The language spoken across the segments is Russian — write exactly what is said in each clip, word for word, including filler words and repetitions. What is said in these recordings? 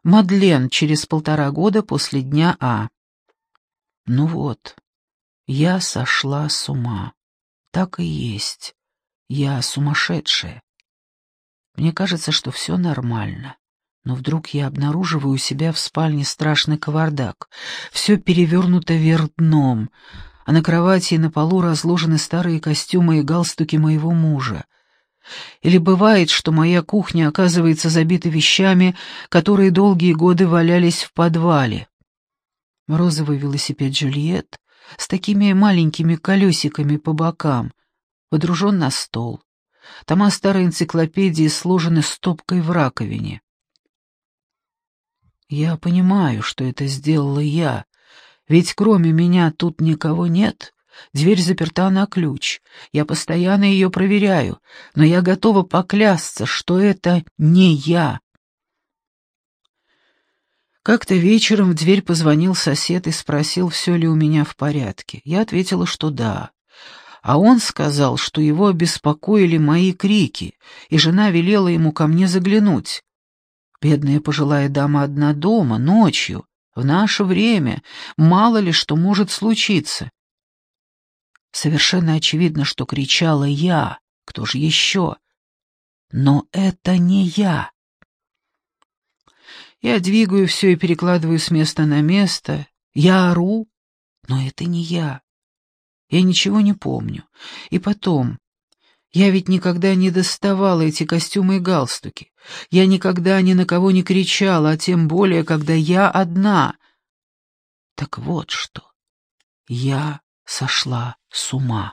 Мадлен через полтора года после дня А. Ну вот, я сошла с ума. Так и есть. Я сумасшедшая. Мне кажется, что все нормально. Но вдруг я обнаруживаю у себя в спальне страшный кавардак. Все перевернуто вверх дном, а на кровати и на полу разложены старые костюмы и галстуки моего мужа. Или бывает, что моя кухня оказывается забита вещами, которые долгие годы валялись в подвале. Розовый велосипед Джульетт с такими маленькими колесиками по бокам водружен на стол. Тома старой энциклопедии сложены стопкой в раковине. Я понимаю, что это сделала я, ведь кроме меня тут никого нет. Дверь заперта на ключ. Я постоянно ее проверяю, но я готова поклясться, что это не я. Как-то вечером в дверь позвонил сосед и спросил, все ли у меня в порядке. Я ответила, что да. А он сказал, что его обеспокоили мои крики, и жена велела ему ко мне заглянуть. Бедная пожилая дама одна дома, ночью, в наше время, мало ли что может случиться. Совершенно очевидно, что кричала я, кто же еще? Но это не я. Я двигаю все и перекладываю с места на место. Я ору, но это не я. Я ничего не помню. И потом, я ведь никогда не доставала эти костюмы и галстуки. Я никогда ни на кого не кричала, а тем более, когда я одна. Так вот что. Я сошла с ума.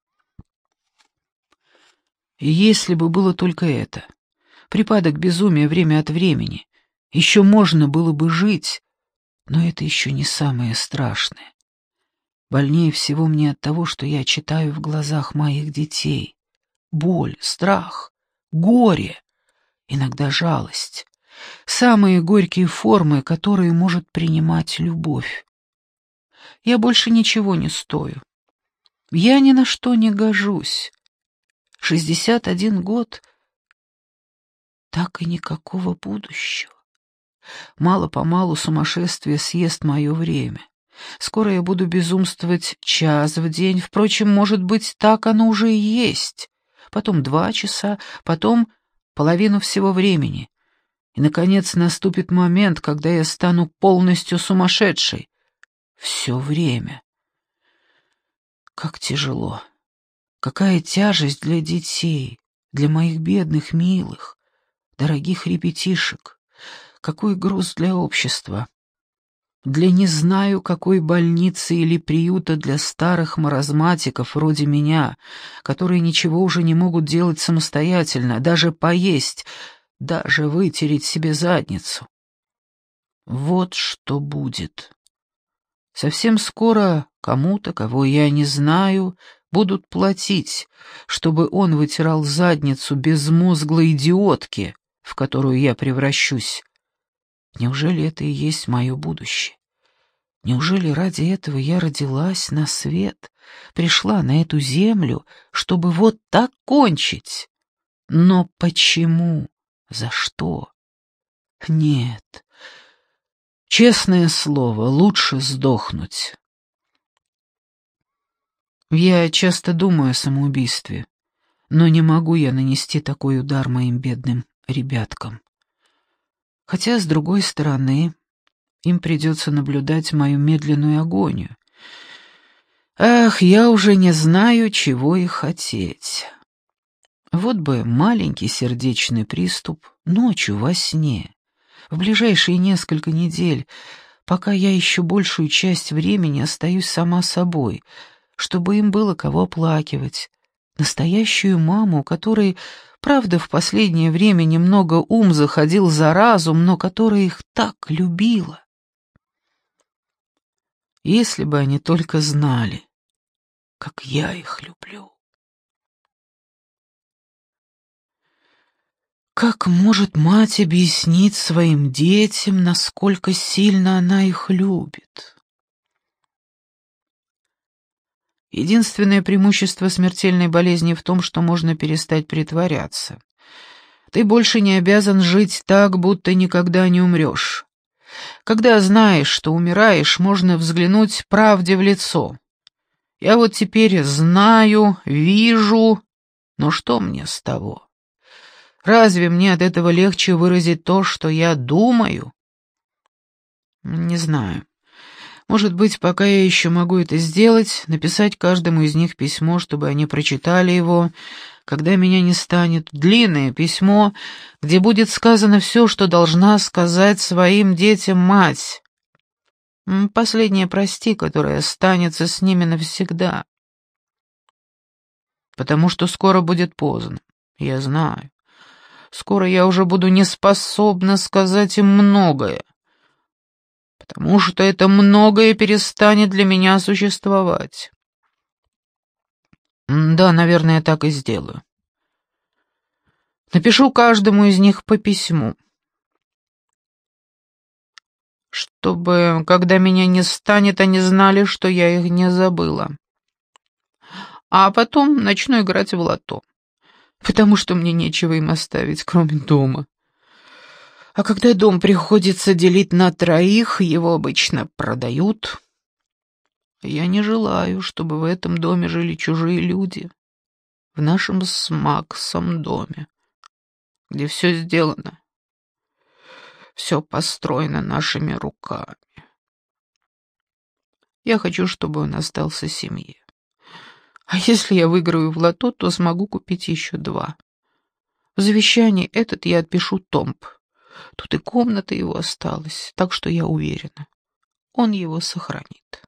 И если бы было только это, припадок безумия время от времени, еще можно было бы жить, но это еще не самое страшное. Больнее всего мне от того, что я читаю в глазах моих детей. Боль, страх, горе, иногда жалость. Самые горькие формы, которые может принимать любовь. Я больше ничего не стою. Я ни на что не гожусь. Шестьдесят один год, так и никакого будущего. Мало-помалу сумасшествие съест мое время. Скоро я буду безумствовать час в день, впрочем, может быть, так оно уже и есть. Потом два часа, потом половину всего времени. И, наконец, наступит момент, когда я стану полностью сумасшедшей. Все время. Как тяжело. Какая тяжесть для детей, для моих бедных, милых, дорогих ребятишек. Какой груз для общества. Для не знаю какой больницы или приюта для старых маразматиков вроде меня, которые ничего уже не могут делать самостоятельно, даже поесть, даже вытереть себе задницу. Вот что будет. Совсем скоро кому-то, кого я не знаю, будут платить, чтобы он вытирал задницу безмозглой идиотки, в которую я превращусь. Неужели это и есть мое будущее? Неужели ради этого я родилась на свет, пришла на эту землю, чтобы вот так кончить? Но почему? За что? Нет. Честное слово, лучше сдохнуть. Я часто думаю о самоубийстве, но не могу я нанести такой удар моим бедным ребяткам. Хотя, с другой стороны, им придется наблюдать мою медленную агонию. Ах, я уже не знаю, чего и хотеть. Вот бы маленький сердечный приступ ночью во сне, в ближайшие несколько недель, пока я еще большую часть времени остаюсь сама собой, чтобы им было кого оплакивать, настоящую маму, которой, правда, в последнее время немного ум заходил за разум, но которая их так любила. Если бы они только знали, как я их люблю. Как может мать объяснить своим детям, насколько сильно она их любит? Единственное преимущество смертельной болезни в том, что можно перестать притворяться. Ты больше не обязан жить так, будто никогда не умрешь. Когда знаешь, что умираешь, можно взглянуть правде в лицо. Я вот теперь знаю, вижу, но что мне с того? Разве мне от этого легче выразить то, что я думаю? Не знаю. Может быть, пока я еще могу это сделать, написать каждому из них письмо, чтобы они прочитали его, когда меня не станет, длинное письмо, где будет сказано все, что должна сказать своим детям мать. Последнее «прости», которое останется с ними навсегда. Потому что скоро будет поздно, я знаю. Скоро я уже буду не способна сказать им многое, потому что это многое перестанет для меня существовать. Да, наверное, я так и сделаю. Напишу каждому из них по письму, чтобы, когда меня не станет, они знали, что я их не забыла. А потом начну играть в лото, потому что мне нечего им оставить, кроме дома. А когда дом приходится делить на троих, его обычно продают. Я не желаю, чтобы в этом доме жили чужие люди, в нашем с Максом доме, где все сделано, все построено нашими руками. Я хочу, чтобы он остался семье. А если я выиграю в лото, то смогу купить еще два. В завещании этот я отпишу Томб. Тут и комната его осталась, так что я уверена, он его сохранит.